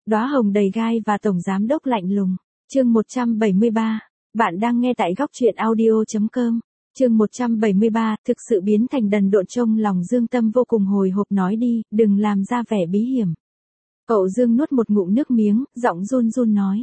Đóa hồng đầy gai và tổng giám đốc lạnh lùng. Chương 173. Bạn đang nghe tại góc truyện audio.com. Chương 173, thực sự biến thành đần độn. Trong lòng Dương Tâm vô cùng hồi hộp, nói đi, đừng làm ra vẻ bí hiểm. Cậu Dương nuốt một ngụm nước miếng, giọng run run nói.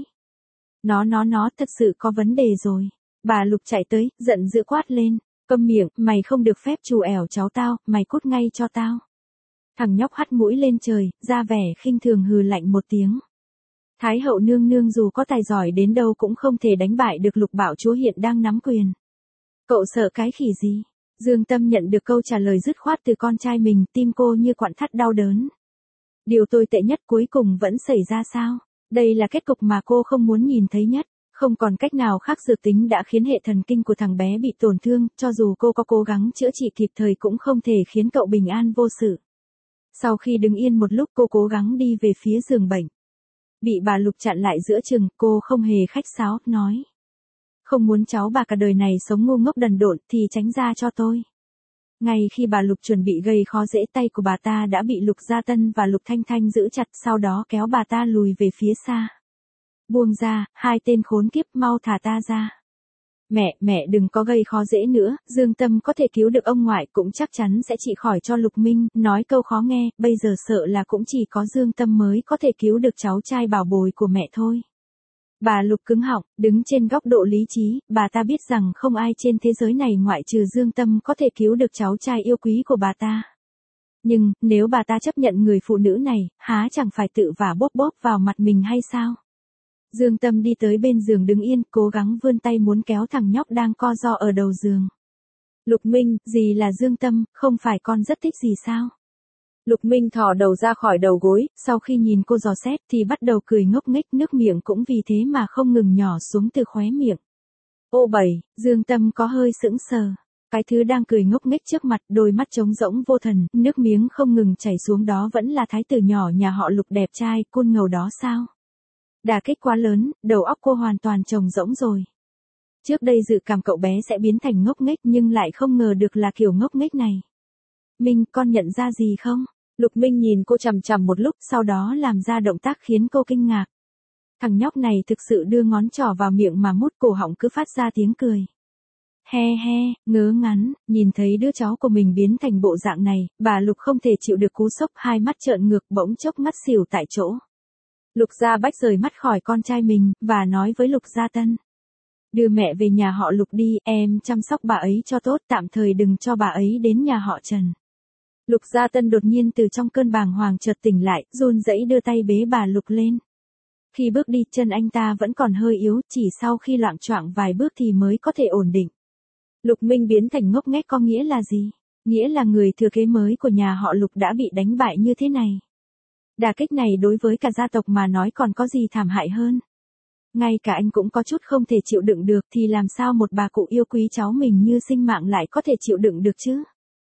Nó thật sự có vấn đề rồi. Bà Lục chạy tới, giận dữ quát lên. Câm miệng, mày không được phép trù ẻo cháu tao, mày cút ngay cho tao. Thằng nhóc hắt mũi lên trời, ra vẻ khinh thường hừ lạnh một tiếng. Thái hậu nương nương dù có tài giỏi đến đâu cũng không thể đánh bại được Lục Bảo chúa hiện đang nắm quyền. Cậu sợ cái khỉ gì? Dương Tâm nhận được câu trả lời dứt khoát từ con trai mình, tim cô như quặn thắt đau đớn. Điều tồi tệ nhất cuối cùng vẫn xảy ra sao? Đây là kết cục mà cô không muốn nhìn thấy nhất. Không còn cách nào khác, dược tính đã khiến hệ thần kinh của thằng bé bị tổn thương, cho dù cô có cố gắng chữa trị kịp thời cũng không thể khiến cậu bình an vô sự. Sau khi đứng yên một lúc, cô cố gắng đi về phía giường bệnh. Bị bà Lục chặn lại giữa chừng, cô không hề khách sáo, nói. Không muốn cháu bà cả đời này sống ngu ngốc đần độn thì tránh ra cho tôi. Ngay khi bà Lục chuẩn bị gây khó dễ, tay của bà ta đã bị Lục Gia Tân và Lục Thanh Thanh giữ chặt, sau đó kéo bà ta lùi về phía xa. Buông ra, hai tên khốn kiếp, mau thả ta ra. Mẹ đừng có gây khó dễ nữa, Dương Tâm có thể cứu được ông ngoại cũng chắc chắn sẽ trị khỏi cho Lục Minh, nói câu khó nghe, bây giờ sợ là cũng chỉ có Dương Tâm mới có thể cứu được cháu trai bảo bối của mẹ thôi. Bà Lục cứng họng, đứng trên góc độ lý trí, bà ta biết rằng không ai trên thế giới này ngoại trừ Dương Tâm có thể cứu được cháu trai yêu quý của bà ta. Nhưng, nếu bà ta chấp nhận người phụ nữ này, há chẳng phải tự vả bóp vào mặt mình hay sao? Dương Tâm đi tới bên giường đứng yên, cố gắng vươn tay muốn kéo thằng nhóc đang co ro ở đầu giường. Lục Minh, gì là Dương Tâm, không phải con rất thích gì sao? Lục Minh thò đầu ra khỏi đầu gối, sau khi nhìn cô dò xét thì bắt đầu cười ngốc nghếch, nước miệng cũng vì thế mà không ngừng nhỏ xuống từ khóe miệng. Ô bầy, Dương Tâm có hơi sững sờ. Cái thứ đang cười ngốc nghếch trước mặt, đôi mắt trống rỗng vô thần, nước miếng không ngừng chảy xuống đó vẫn là thái tử nhỏ nhà họ Lục đẹp trai, côn ngầu đó sao? Đả kích quá lớn, đầu óc cô hoàn toàn trống rỗng rồi. Trước đây dự cảm cậu bé sẽ biến thành ngốc nghếch nhưng lại không ngờ được là kiểu ngốc nghếch này. Minh, con nhận ra gì không? Lục Minh nhìn cô chằm chằm một lúc, sau đó làm ra động tác khiến cô kinh ngạc. Thằng nhóc này thực sự đưa ngón trỏ vào miệng mà mút, cổ họng cứ phát ra tiếng cười. He, ngớ ngắn, nhìn thấy đứa cháu của mình biến thành bộ dạng này, bà Lục không thể chịu được cú sốc, hai mắt trợn ngược, bỗng chốc ngất xỉu tại chỗ. Lục Gia Bách rời mắt khỏi con trai mình, và nói với Lục Gia Tân. Đưa mẹ về nhà họ Lục đi, em chăm sóc bà ấy cho tốt, tạm thời đừng cho bà ấy đến nhà họ Trần. Lục Gia Tân đột nhiên từ trong cơn bàng hoàng chợt tỉnh lại, run rẩy đưa tay bế bà Lục lên. Khi bước đi, chân anh ta vẫn còn hơi yếu, chỉ sau khi loạng choạng vài bước thì mới có thể ổn định. Lục Minh biến thành ngốc nghếch có nghĩa là gì? Nghĩa là người thừa kế mới của nhà họ Lục đã bị đánh bại như thế này. Đả kích này đối với cả gia tộc mà nói còn có gì thảm hại hơn. Ngay cả anh cũng có chút không thể chịu đựng được thì làm sao một bà cụ yêu quý cháu mình như sinh mạng lại có thể chịu đựng được chứ?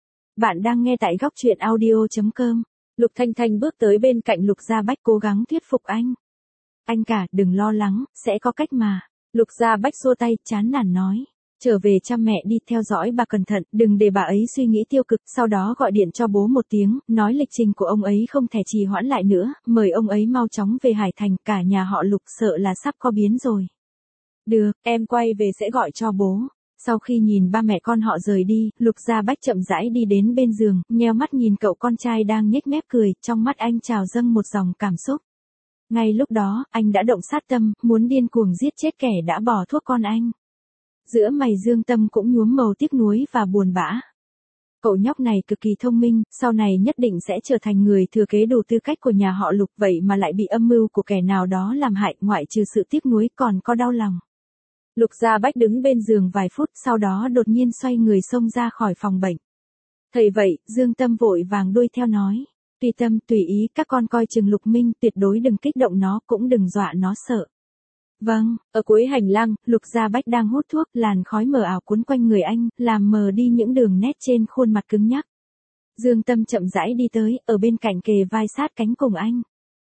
Bạn đang nghe tại góc truyện audio.com. Lục Thanh Thanh bước tới bên cạnh Lục Gia Bách cố gắng thuyết phục anh. Anh cả, đừng lo lắng, sẽ có cách mà. Lục Gia Bách xua tay, chán nản nói. Trở về chăm mẹ đi, theo dõi bà cẩn thận, đừng để bà ấy suy nghĩ tiêu cực, sau đó gọi điện cho bố một tiếng, nói lịch trình của ông ấy không thể trì hoãn lại nữa, mời ông ấy mau chóng về Hải Thành, cả nhà họ Lục sợ là sắp có biến rồi. Được, em quay về sẽ gọi cho bố. Sau khi nhìn ba mẹ con họ rời đi, Lục Gia Bách chậm rãi đi đến bên giường, nheo mắt nhìn cậu con trai đang nhếch mép cười, trong mắt anh trào dâng một dòng cảm xúc. Ngay lúc đó, anh đã động sát tâm, muốn điên cuồng giết chết kẻ đã bỏ thuốc con anh. Giữa mày Dương Tâm cũng nhuốm màu tiếc nuối và buồn bã. Cậu nhóc này cực kỳ thông minh, sau này nhất định sẽ trở thành người thừa kế đủ tư cách của nhà họ Lục, vậy mà lại bị âm mưu của kẻ nào đó làm hại, ngoại trừ sự tiếc nuối còn có đau lòng. Lục Gia Bách đứng bên giường vài phút, sau đó đột nhiên xoay người xông ra khỏi phòng bệnh. Thấy vậy, Dương Tâm vội vàng đuổi theo nói. Tùy Tâm, tùy ý, các con coi chừng Lục Minh, tuyệt đối đừng kích động nó, cũng đừng dọa nó sợ. Vâng, ở cuối hành lang, Lục Gia Bách đang hút thuốc, làn khói mờ ảo cuốn quanh người anh, làm mờ đi những đường nét trên khuôn mặt cứng nhắc. Dương Tâm chậm rãi đi tới, ở bên cạnh kề vai sát cánh cùng anh.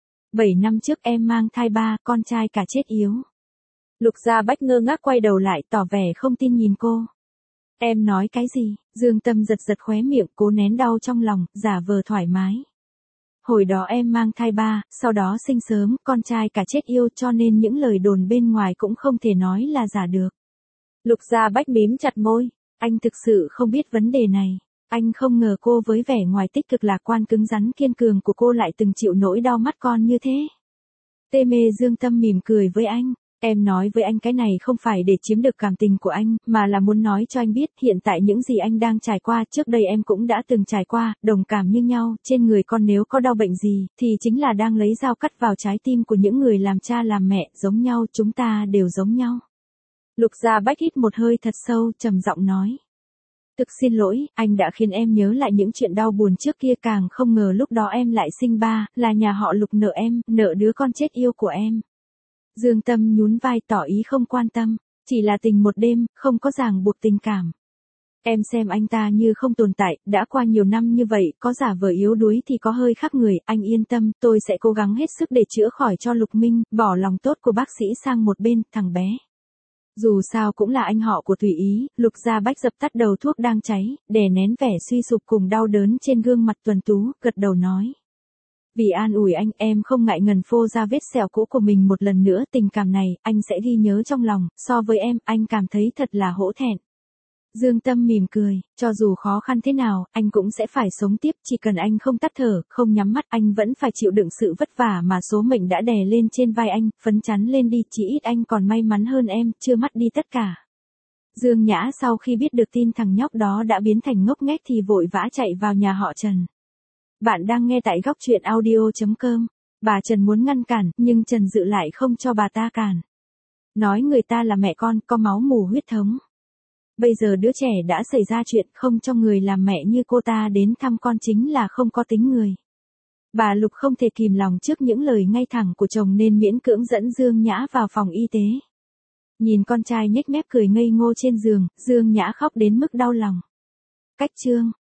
7 năm trước em mang thai 3, con trai cả chết yếu. Lục Gia Bách ngơ ngác quay đầu lại, tỏ vẻ không tin nhìn cô. Em nói cái gì? Dương Tâm giật khóe miệng, cố nén đau trong lòng, giả vờ thoải mái. Hồi đó em mang thai 3, sau đó sinh sớm, con trai cả chết yêu cho nên những lời đồn bên ngoài cũng không thể nói là giả được. Lục Gia Bách mím chặt môi, anh thực sự không biết vấn đề này. Anh không ngờ cô với vẻ ngoài tích cực lạc quan cứng rắn kiên cường của cô lại từng chịu nỗi đau mắt con như thế. Tê Mê Dương Tâm mỉm cười với anh. Em nói với anh cái này không phải để chiếm được cảm tình của anh, mà là muốn nói cho anh biết hiện tại những gì anh đang trải qua trước đây em cũng đã từng trải qua, đồng cảm như nhau, trên người con nếu có đau bệnh gì, thì chính là đang lấy dao cắt vào trái tim của những người làm cha làm mẹ, giống nhau, chúng ta đều giống nhau. Lục Gia Bách hít một hơi thật sâu, trầm giọng nói. Thực xin lỗi, anh đã khiến em nhớ lại những chuyện đau buồn trước kia, càng không ngờ lúc đó em lại sinh ba, là nhà họ Lục nợ em, nợ đứa con chết yêu của em. Dương Tâm nhún vai tỏ ý không quan tâm, chỉ là tình một đêm, không có ràng buộc tình cảm. Em xem anh ta như không tồn tại, đã qua nhiều năm như vậy, có giả vờ yếu đuối thì có hơi khác người, anh yên tâm, tôi sẽ cố gắng hết sức để chữa khỏi cho Lục Minh, bỏ lòng tốt của bác sĩ sang một bên, thằng bé. Dù sao cũng là anh họ của Thủy Ý, Lục Gia Bách dập tắt đầu thuốc đang cháy, đè nén vẻ suy sụp cùng đau đớn trên gương mặt tuấn tú, gật đầu nói. Vì an ủi anh, em không ngại ngần phô ra vết sẹo cũ của mình một lần nữa, tình cảm này, anh sẽ ghi nhớ trong lòng, so với em, anh cảm thấy thật là hổ thẹn. Dương Tâm mỉm cười, cho dù khó khăn thế nào, anh cũng sẽ phải sống tiếp, chỉ cần anh không tắt thở, không nhắm mắt, anh vẫn phải chịu đựng sự vất vả mà số mệnh đã đè lên trên vai anh, phấn chắn lên đi, chỉ ít anh còn may mắn hơn em, chưa mất đi tất cả. Dương Nhã sau khi biết được tin thằng nhóc đó đã biến thành ngốc nghếch thì vội vã chạy vào nhà họ Trần. Bạn đang nghe tại góc truyện audio.com. Bà Trần muốn ngăn cản, nhưng Trần Dự lại không cho bà ta cản. Nói người ta là mẹ con, có máu mủ huyết thống. Bây giờ đứa trẻ đã xảy ra chuyện, không cho người làm mẹ như cô ta đến thăm con chính là không có tính người. Bà Lục không thể kìm lòng trước những lời ngay thẳng của chồng nên miễn cưỡng dẫn Dương Nhã vào phòng y tế. Nhìn con trai nhếch mép cười ngây ngô trên giường, Dương Nhã khóc đến mức đau lòng. Cách chương